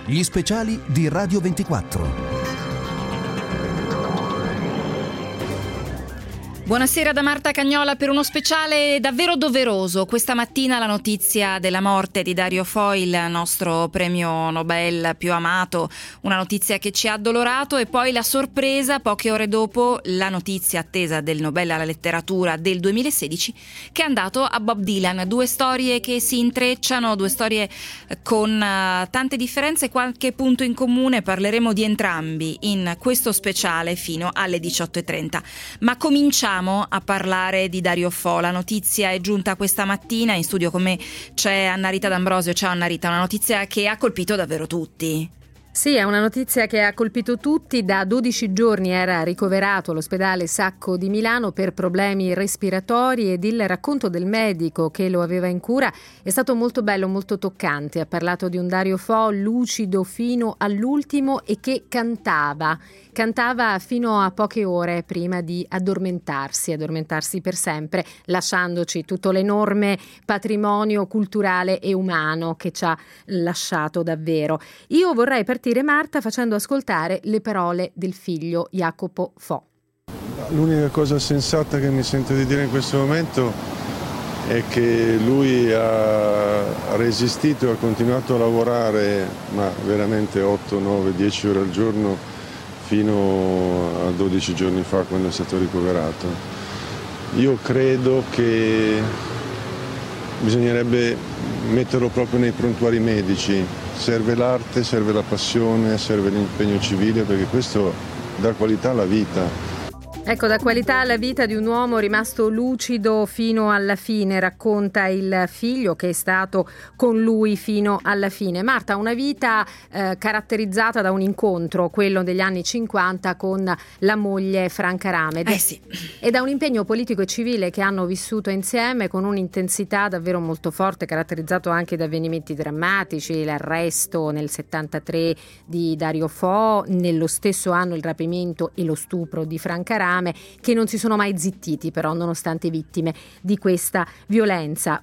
gli speciali di Radio 24. Buonasera da Marta Cagnola per uno speciale davvero doveroso. Questa mattina la notizia della morte di Dario Fo, il nostro premio Nobel più amato, una notizia che ci ha addolorato, e poi la sorpresa, poche ore dopo, la notizia attesa del Nobel alla letteratura del 2016 che è andato a Bob Dylan. Due storie che si intrecciano, due storie con tante differenze e qualche punto in comune. Parleremo di entrambi in questo speciale fino alle 18:30. Ma cominciamo a parlare di Dario Fo. La notizia è giunta questa mattina. In studio con me c'è Anna Rita D'Ambrosio. Ciao Anna Rita, una notizia che ha colpito davvero tutti. Sì, è una notizia che ha colpito tutti. Da 12 giorni era ricoverato all'ospedale Sacco di Milano per problemi respiratori, ed il racconto del medico che lo aveva in cura è stato molto bello, molto toccante. Ha parlato di un Dario Fo lucido fino all'ultimo e che cantava fino a poche ore prima di addormentarsi per sempre, lasciandoci tutto l'enorme patrimonio culturale e umano che ci ha lasciato davvero. Io vorrei partire, Marta, facendo ascoltare le parole del figlio Jacopo Fo. L'unica cosa sensata che mi sento di dire in questo momento è che lui ha resistito, ha continuato a lavorare, ma veramente 8, 9, 10 ore al giorno fino a 12 giorni fa, quando è stato ricoverato. Io credo che bisognerebbe metterlo proprio nei prontuari medici. Serve l'arte, serve la passione, serve l'impegno civile, perché questo dà qualità alla vita. Ecco, da qualità alla vita di un uomo rimasto lucido fino alla fine, racconta il figlio che è stato con lui fino alla fine. Marta, una vita caratterizzata da un incontro, quello degli anni 50, con la moglie Franca Ramede. Sì. E da un impegno politico e civile che hanno vissuto insieme con un'intensità davvero molto forte, caratterizzato anche da avvenimenti drammatici, l'arresto nel 73 di Dario Fo, nello stesso anno il rapimento e lo stupro di Franca Ramede, che non si sono mai zittiti però, nonostante vittime di questa violenza.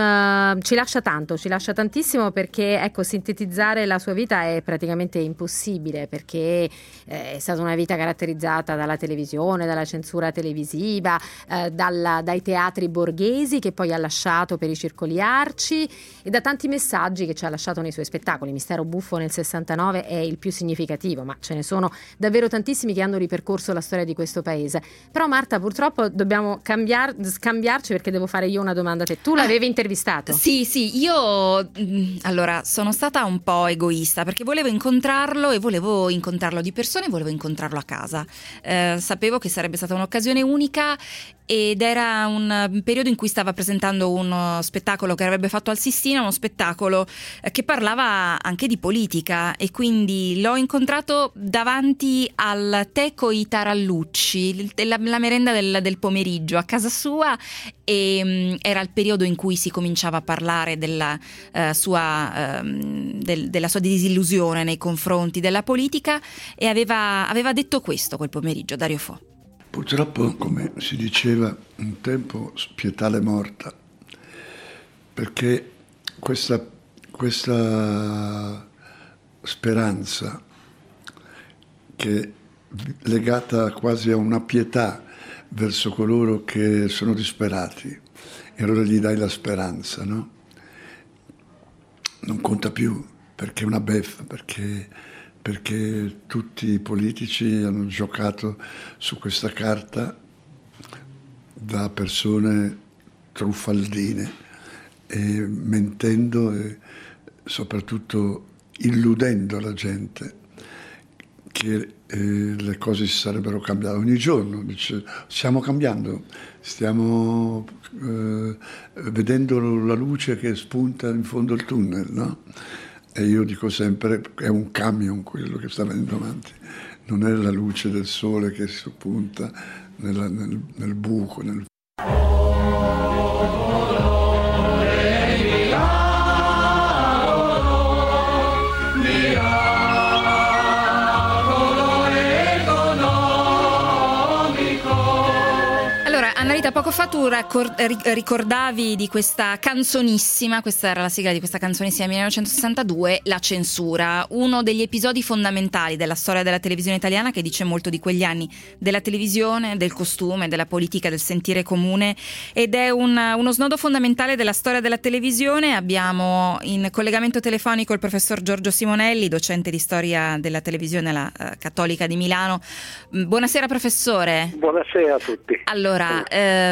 Ci lascia tanto, ci lascia tantissimo, perché ecco, sintetizzare la sua vita è praticamente impossibile, perché è stata una vita caratterizzata dalla televisione, dalla censura televisiva, dai teatri borghesi che poi ha lasciato per i circoli arci, e da tanti messaggi che ci ha lasciato nei suoi spettacoli. Mistero buffo nel 69 è il più significativo, ma ce ne sono davvero tantissimi che hanno ripercorso la storia di questo paese. Però Marta, purtroppo dobbiamo scambiarci, perché devo fare io una domanda a te. Tu l'avevi intervistato? Sì, io allora sono stata un po' egoista, perché volevo incontrarlo di persona, e volevo incontrarlo a casa. Sapevo che sarebbe stata un'occasione unica, ed era un periodo in cui stava presentando uno spettacolo che avrebbe fatto al Sistina, uno spettacolo che parlava anche di politica, e quindi l'ho incontrato davanti al tè coi tarallucci, la merenda del pomeriggio a casa sua, e era il periodo in cui si cominciava a parlare della sua disillusione nei confronti della politica, e aveva detto questo quel pomeriggio Dario Fo. Purtroppo, come si diceva un tempo, pietà è morta, perché questa speranza, che è legata quasi a una pietà verso coloro che sono disperati, e allora gli dai la speranza, no? Non conta più, perché è una beffa, perché tutti i politici hanno giocato su questa carta da persone truffaldine, e mentendo e soprattutto illudendo la gente che le cose si sarebbero cambiate ogni giorno. Dice, stiamo cambiando, stiamo vedendo la luce che spunta in fondo al tunnel, no? E io dico sempre, è un camion quello che sta venendo avanti, non è la luce del sole che si spunta nel buco. Poco fa tu ricordavi di questa canzonissima, questa era la sigla di questa canzonissima 1962, La censura, uno degli episodi fondamentali della storia della televisione italiana, che dice molto di quegli anni della televisione, del costume, della politica, del sentire comune, ed è uno snodo fondamentale della storia della televisione. Abbiamo in collegamento telefonico il professor Giorgio Simonelli, docente di storia della televisione alla Cattolica di Milano. Buonasera professore. Buonasera a tutti. Allora, è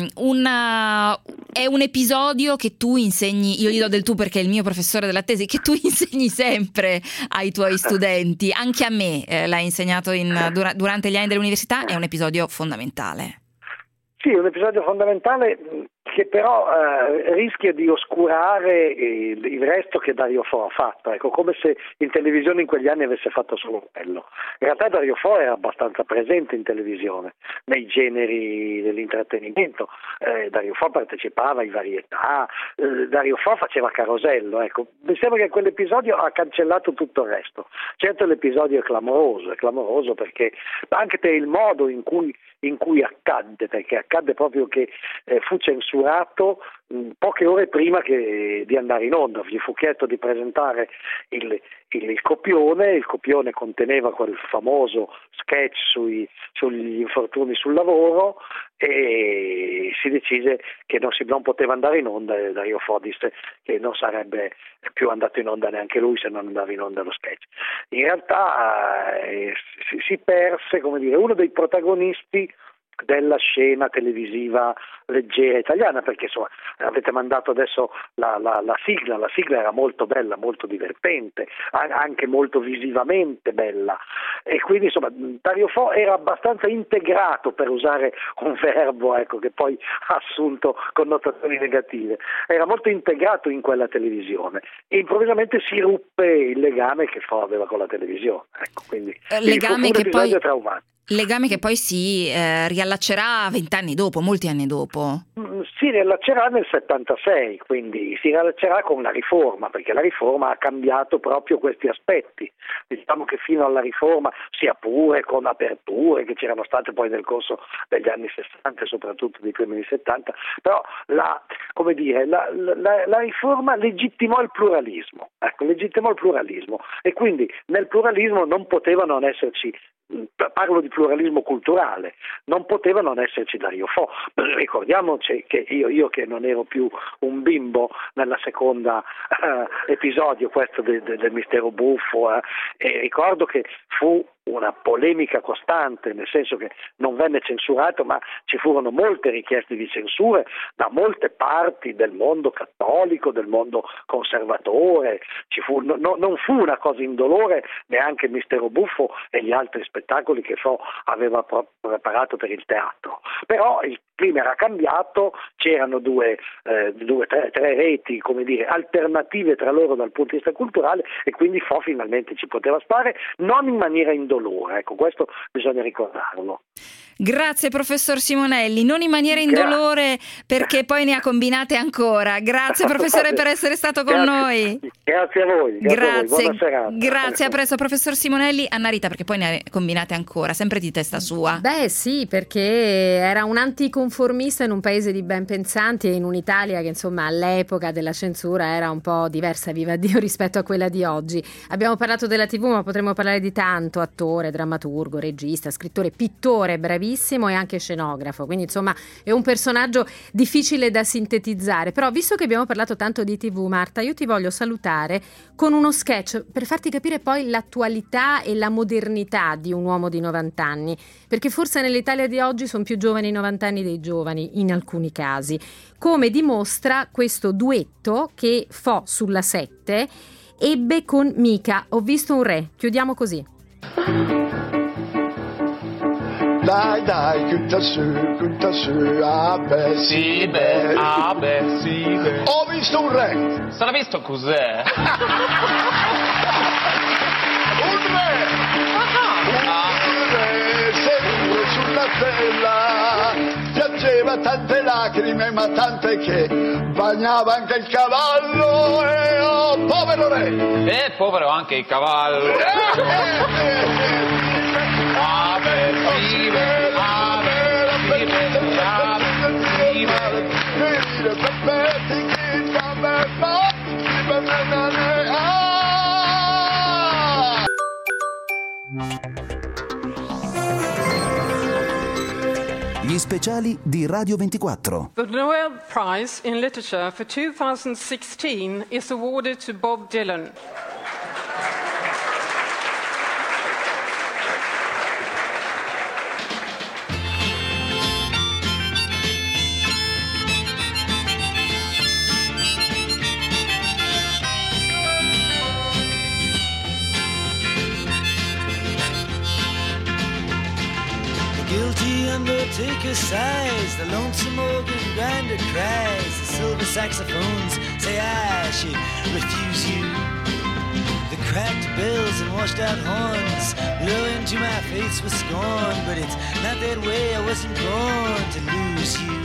un episodio che tu insegni, io gli do del tu perché è il mio professore della tesi, che tu insegni sempre ai tuoi studenti, anche a me l'hai insegnato durante gli anni dell'università, è un episodio fondamentale. Sì, è un episodio fondamentale che però rischia di oscurare il resto che Dario Fo ha fatto, ecco, come se in televisione in quegli anni avesse fatto solo quello. In realtà Dario Fo era abbastanza presente in televisione, nei generi dell'intrattenimento. Dario Fo partecipava ai varietà, Dario Fo faceva Carosello, ecco. Mi sembra che quell'episodio ha cancellato tutto il resto. Certo l'episodio è clamoroso perché anche per il modo in cui accadde, perché accadde proprio che fu censurato poche ore prima di andare in onda. Gli fu chiesto di presentare il copione. Il copione conteneva quel famoso sketch sugli infortuni sul lavoro e si decise che non poteva andare in onda, e Dario Fo disse che non sarebbe più andato in onda neanche lui se non andava in onda lo sketch. In realtà si perse, come dire, uno dei protagonisti della scena televisiva leggera italiana, perché insomma avete mandato adesso la sigla era molto bella, molto divertente, anche molto visivamente bella, e quindi insomma Dario Fo era abbastanza integrato, per usare un verbo, ecco, che poi ha assunto connotazioni negative, era molto integrato in quella televisione e improvvisamente si ruppe il legame che Fo aveva con la televisione, ecco, quindi legame che poi traumatico. Legame che poi si riallaccerà 20 anni dopo, molti anni dopo. Si riallaccerà nel 76, quindi si riallaccerà con la riforma, perché la riforma ha cambiato proprio questi aspetti. Diciamo che fino alla riforma, sia pure con aperture che c'erano state poi nel corso degli anni 60 e soprattutto dei primi anni 70, però la riforma legittimò il pluralismo, e quindi nel pluralismo non poteva non esserci, parlo di pluralismo culturale, non poteva non esserci Dario Fo. Ricordiamoci che io che non ero più un bimbo nella seconda episodio, questo del mistero buffo, e ricordo che fu una polemica costante, nel senso che non venne censurato, ma ci furono molte richieste di censure da molte parti del mondo cattolico, del mondo conservatore. Non fu una cosa indolore neanche il Mistero Buffo e gli altri spettacoli che Fo aveva preparato per il teatro. Però il clima era cambiato, c'erano tre reti, come dire, alternative tra loro dal punto di vista culturale, e quindi Fo finalmente ci poteva stare, non in maniera indolore. Ecco, questo bisogna ricordarlo. Grazie professor Simonelli, non in maniera indolore perché poi ne ha combinate ancora. Grazie professore per essere stato con noi. Grazie a voi. Grazie. Buona serata. Grazie, a presto professor Simonelli. Anna Rita, perché poi ne ha combinate ancora, sempre di testa sua. Beh sì, perché era un anticonformista in un paese di ben pensanti e in un'Italia che insomma all'epoca della censura era un po' diversa, viva Dio, rispetto a quella di oggi. Abbiamo parlato della TV, ma potremmo parlare di tanto: attore, drammaturgo, regista, scrittore, pittore, bravissimo, e anche scenografo, quindi insomma è un personaggio difficile da sintetizzare. Però visto che abbiamo parlato tanto di TV, Marta, io ti voglio salutare con uno sketch per farti capire poi l'attualità e la modernità di un uomo di 90 anni, perché forse nell'Italia di oggi sono più giovani i 90 anni dei giovani in alcuni casi, come dimostra questo duetto che Fo sulla 7 ebbe con Mica, Ho visto un re. Chiudiamo così. Dai, cutta su, ah beh, sì, beh, ah beh, sì, beh. Ho visto un re. Sarà visto cos'è? Un re seduto sulla stella, piangeva tante lacrime, ma tante che bagnava anche il cavallo, e oh, povero re. Povero anche il cavallo. Ave, vive, ave, vive, ave. Gli speciali di Radio 24. The Nobel Prize in Literature for 2016 is awarded to Bob Dylan. Guilty undertaker sighs, the lonesome organ grinder cries, the silver saxophones say I should refuse you. The cracked bells and washed out horns blow into my face with scorn, but it's not that way, I wasn't born to lose you.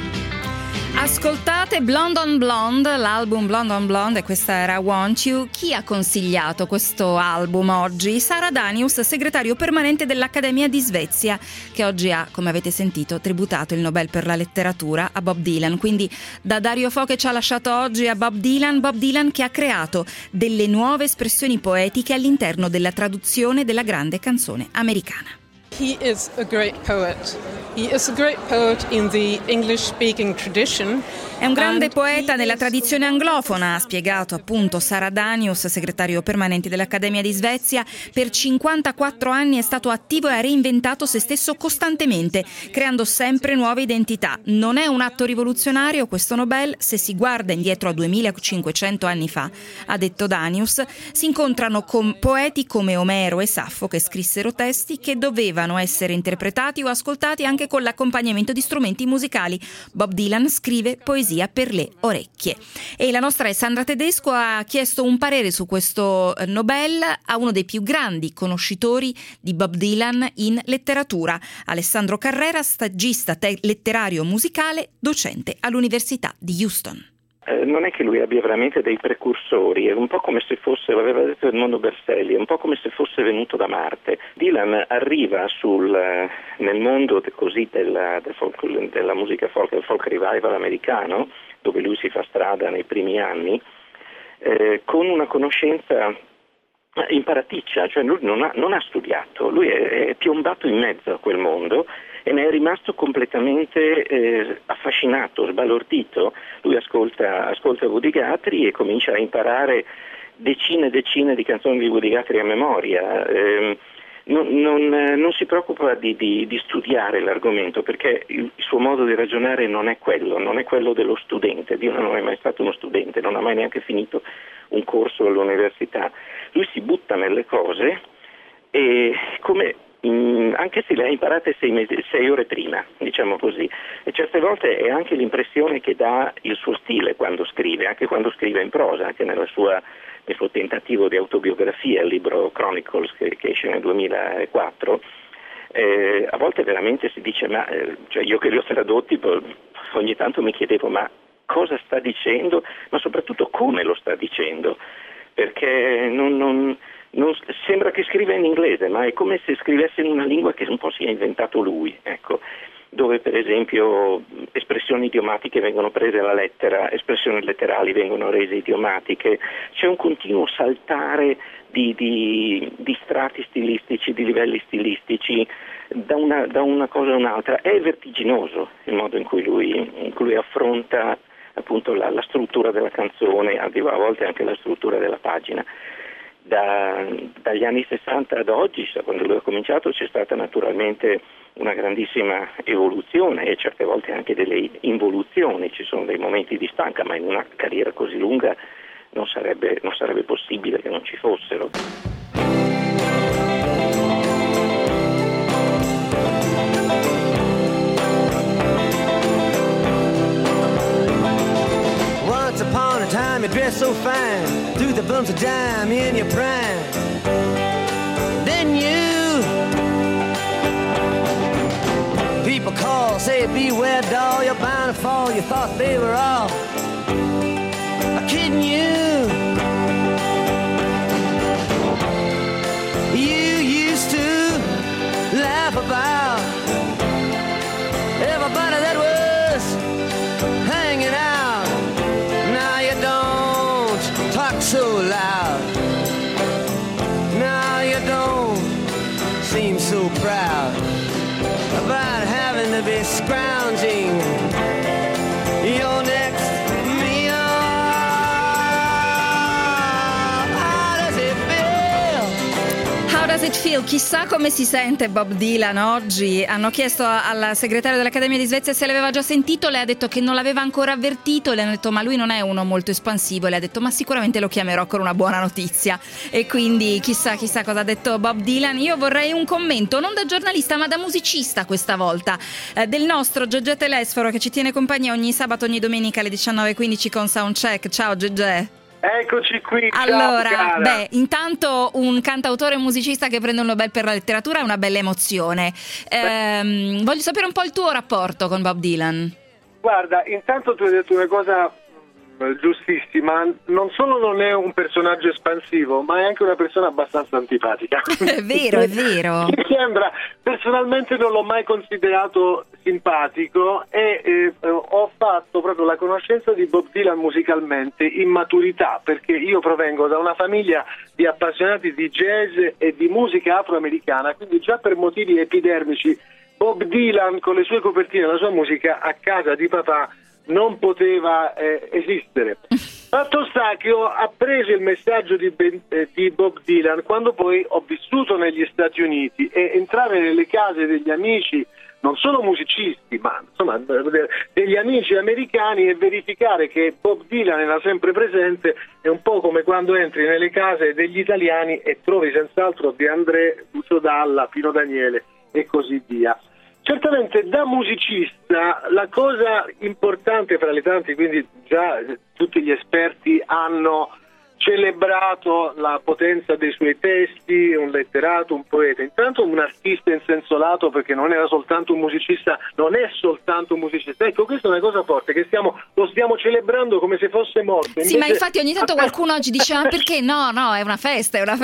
Ascoltate Blonde on Blonde, l'album Blonde on Blonde, e questa era Want You. Chi ha consigliato questo album oggi? Sara Danius, segretario permanente dell'Accademia di Svezia, che oggi ha, come avete sentito, tributato il Nobel per la letteratura a Bob Dylan. Quindi da Dario Fo, che ci ha lasciato oggi, a Bob Dylan che ha creato delle nuove espressioni poetiche all'interno della traduzione della grande canzone americana. He is a great poet. He is a great poet in the English-speaking tradition. È un grande poeta nella tradizione anglofona, ha spiegato appunto Sara Danius, segretario permanente dell'Accademia di Svezia. Per 54 anni è stato attivo e ha reinventato se stesso costantemente, creando sempre nuove identità. Non è un atto rivoluzionario questo Nobel se si guarda indietro a 2500 anni fa, ha detto Danius. Si incontrano con poeti come Omero e Saffo, che scrissero testi che dovevano essere interpretati o ascoltati anche con l'accompagnamento di strumenti musicali. Bob Dylan scrive poesia per le orecchie. E la nostra Alessandra Tedesco ha chiesto un parere su questo Nobel a uno dei più grandi conoscitori di Bob Dylan in letteratura, Alessandro Carrera, stagista letterario musicale, docente all'Università di Houston. Non è che lui abbia veramente dei precursori, è un po' come se fosse, l'aveva detto Edmondo Berselli, è un po' come se fosse venuto da Marte. Dylan arriva nel mondo così della musica folk, del folk revival americano, dove lui si fa strada nei primi anni, con una conoscenza imparaticcia, cioè lui non ha studiato, lui è piombato in mezzo a quel mondo e ne è rimasto completamente affascinato, sbalordito. Lui ascolta Woody Guthrie e comincia a imparare decine e decine di canzoni di Woody Guthrie a memoria. Non si preoccupa di studiare l'argomento, perché il suo modo di ragionare non è quello dello studente. Dio non è mai stato uno studente, non ha mai neanche finito un corso all'università. Lui si butta nelle cose e anche se le ha imparate 6 ore prima, diciamo così, e certe volte è anche l'impressione che dà il suo stile quando scrive, anche quando scrive in prosa, anche nel suo tentativo di autobiografia, il libro Chronicles che esce nel 2004, a volte veramente si dice, cioè io che li ho tradotti ogni tanto mi chiedevo ma cosa sta dicendo, ma soprattutto come lo sta dicendo, perché non sembra che scriva in inglese, ma è come se scrivesse in una lingua che un po' si è inventato lui, ecco, dove per esempio espressioni idiomatiche vengono prese alla lettera, espressioni letterali vengono rese idiomatiche, c'è un continuo saltare di strati stilistici, di livelli stilistici, da una cosa a un'altra. È vertiginoso il modo in cui lui affronta appunto la struttura della canzone, a volte anche la struttura della pagina. Dagli anni 60 ad oggi, quando lui ha cominciato, c'è stata naturalmente una grandissima evoluzione e certe volte anche delle involuzioni, ci sono dei momenti di stanca, ma in una carriera così lunga non sarebbe possibile che non ci fossero. Once upon a time you dressed so fine, threw the bumps of dime in your prime. Then people call, say beware doll, you're bound to fall, you thought they were all kidding you. You used to laugh about everybody that was hanging out. talk so loud. Now you don't seem so proud about having to be scrounging your next meal. How does it feel? How does it feel? Chissà come si sente Bob Dylan oggi. Hanno chiesto al segretario dell'Accademia di Svezia se l'aveva già sentito, lei ha detto che non l'aveva ancora avvertito, le hanno detto ma lui non è uno molto espansivo, le ha detto ma sicuramente lo chiamerò con una buona notizia, e quindi chissà cosa ha detto Bob Dylan. Io vorrei un commento, non da giornalista ma da musicista questa volta, del nostro Gegè Telesforo, che ci tiene compagnia ogni sabato, ogni domenica alle 19:15 con Soundcheck. Ciao Gegè. Eccoci qui. Allora, ciao, cara. Intanto un cantautore e musicista che prende un Nobel per la letteratura è una bella emozione. Voglio sapere un po' il tuo rapporto con Bob Dylan. Guarda, intanto tu hai detto una cosa giustissima, non solo non è un personaggio espansivo, ma è anche una persona abbastanza antipatica. È vero. Mi sembra, personalmente non l'ho mai considerato simpatico e ho fatto proprio la conoscenza di Bob Dylan musicalmente in maturità, perché io provengo da una famiglia di appassionati di jazz e di musica afroamericana, quindi già per motivi epidermici Bob Dylan con le sue copertine, la sua musica a casa di papà non poteva esistere. Fatto sta che ho appreso il messaggio di Bob Dylan quando poi ho vissuto negli Stati Uniti, e entrare nelle case degli amici, non solo musicisti, ma insomma degli amici americani, e verificare che Bob Dylan era sempre presente è un po' come quando entri nelle case degli italiani e trovi senz'altro De André, Lucio Dalla, Pino Daniele e così via. Certamente da musicista la cosa importante fra le tante, quindi già tutti gli esperti hanno celebrato la potenza dei suoi testi, un letterato, un poeta, intanto un artista in senso lato, perché non era soltanto un musicista, non è soltanto un musicista. Ecco, questa è una cosa forte, che lo stiamo celebrando come se fosse morto. Sì, invece... ma infatti ogni tanto qualcuno oggi dice ma perché no, è una festa. È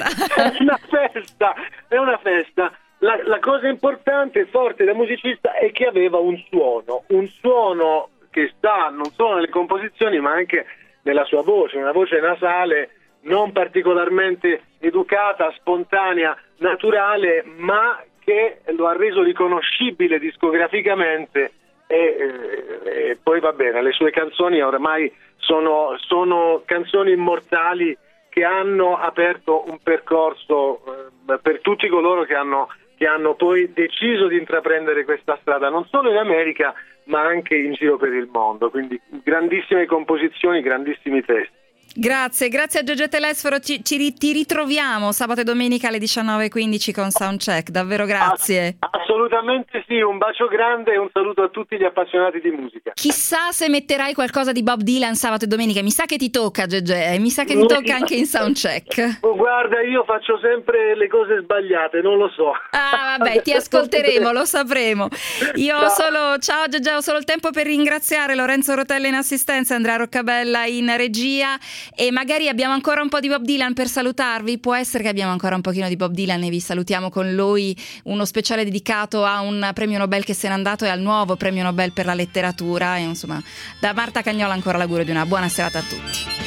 una festa. La cosa importante e forte da musicista è che aveva un suono che sta non solo nelle composizioni ma anche nella sua voce, una voce nasale non particolarmente educata, spontanea, naturale, ma che lo ha reso riconoscibile discograficamente, e poi va bene, le sue canzoni ormai sono canzoni immortali che hanno aperto un percorso per tutti coloro che hanno poi deciso di intraprendere questa strada, non solo in America ma anche in giro per il mondo. Quindi grandissime composizioni, grandissimi testi. Grazie a Gegè Telesforo, ti ritroviamo sabato e domenica alle 19:15 con Soundcheck, davvero grazie. Assolutamente sì, un bacio grande e un saluto a tutti gli appassionati di musica. Chissà se metterai qualcosa di Bob Dylan sabato e domenica, mi sa che ti tocca Gegè, mi sa che ti tocca anche in Soundcheck. Guarda, io faccio sempre le cose sbagliate, non lo so. Ah vabbè, ti ascolteremo, lo sapremo. Ciao Gegè, ho solo il tempo per ringraziare Lorenzo Rotella in assistenza, Andrea Roccabella in regia. E magari abbiamo ancora un po' di Bob Dylan per salutarvi, può essere che abbiamo ancora un pochino di Bob Dylan e vi salutiamo con lui, uno speciale dedicato a un premio Nobel che se n'è andato e al nuovo premio Nobel per la letteratura, e insomma da Marta Cagnola ancora l'augurio di una buona serata a tutti.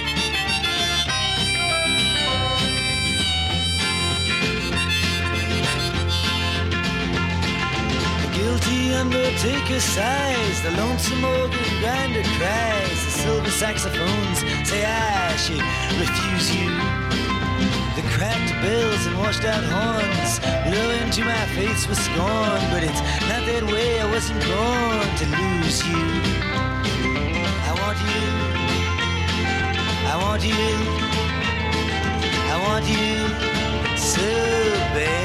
Guilty undertaker sighs, the lonesome organ grinder cries, the silver saxophones say I should refuse you. The cracked bells and washed out horns blow into my face with scorn, but it's not that way, I wasn't born to lose you. I want you, I want you, I want you so bad.